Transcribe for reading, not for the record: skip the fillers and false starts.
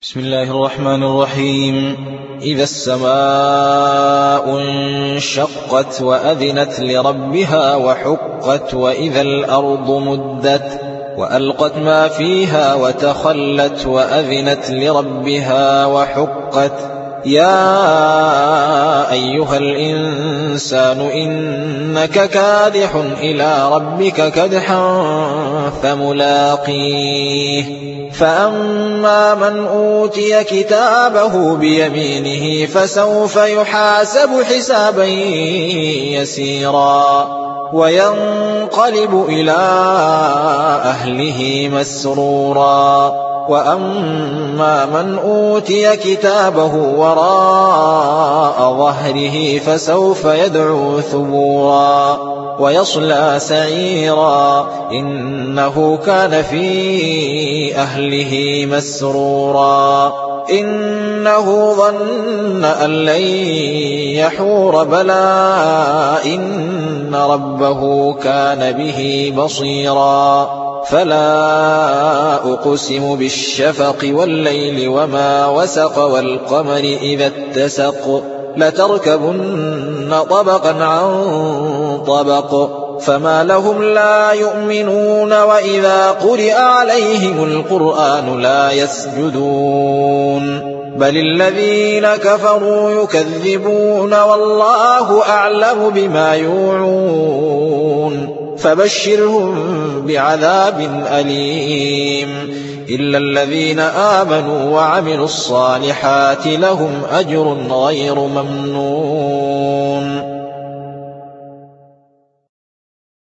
بسم الله الرحمن الرحيم. إذا السماء انشقت وأذنت لربها وحقت وإذا الأرض مدت وألقت ما فيها وتخلت وأذنت لربها وحقت. يا أيها الإنسان إنك كادح إلى ربك كدحا فملاقيه. فأما من أوتي كتابه بيمينه فسوف يحاسب حسابا يسيرا وينقلب إلى أهله مسرورا. وأما من أوتي كتابه وراء ظهره فسوف يدعو ثبورا ويصلى سعيرا إنه كان في أهله مسرورا. إنه ظن أن لن يحور بلى إن ربه كان به بصيرا. فلا أقسم بالشفق والليل وما وسق والقمر إذا اتسق لتركبن طبقا عن طبق فما لهم لا يؤمنون وإذا قرئ عليهم القرآن لا يسجدون بل الذين كفروا يكذبون والله أعلم بما يوعون فبشرهم بعذاب أليم إلا الذين آمنوا وعملوا الصالحات لهم أجر غير ممنون.